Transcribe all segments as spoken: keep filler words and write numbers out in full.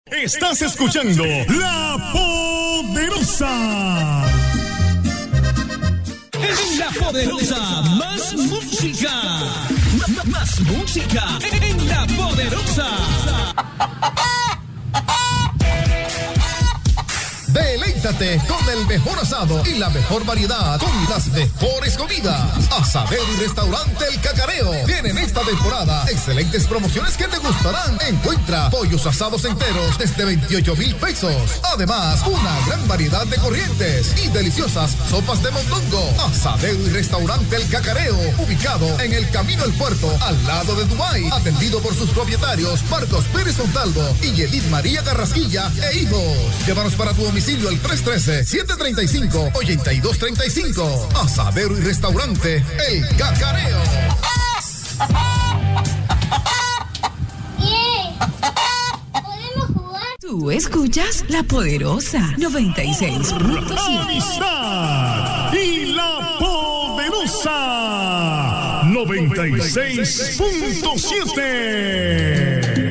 Estás escuchando La Poderosa. En La Poderosa, más música. M- más música en La Poderosa. Deleítate con el mejor asado y la mejor variedad con las mejores comidas. Asadero y Restaurante El Cacareo tienen esta temporada excelentes promociones que te gustarán. Encuentra pollos asados enteros desde veintiocho mil pesos. Además, una gran variedad de corrientes y deliciosas sopas de mondongo. Asadero y Restaurante El Cacareo, ubicado en el Camino al Puerto, al lado de Dubái. Atendido por sus propietarios Marcos Pérez Montalvo y Edith María Carrasquilla e hijos. Llévanos para tu domicilio al tres uno tres, siete tres cinco, ocho dos tres cinco. Asadero y Restaurante El Cacareo. Bien. ¿Podemos jugar? Tú escuchas La Poderosa noventa y seis punto siete. Amistad y La Poderosa noventa y seis punto siete.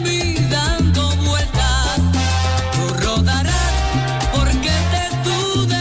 Rodarás porque ese es tu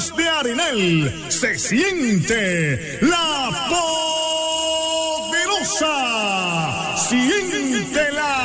Caballeros de Arenal se siente la poderosa. Siente la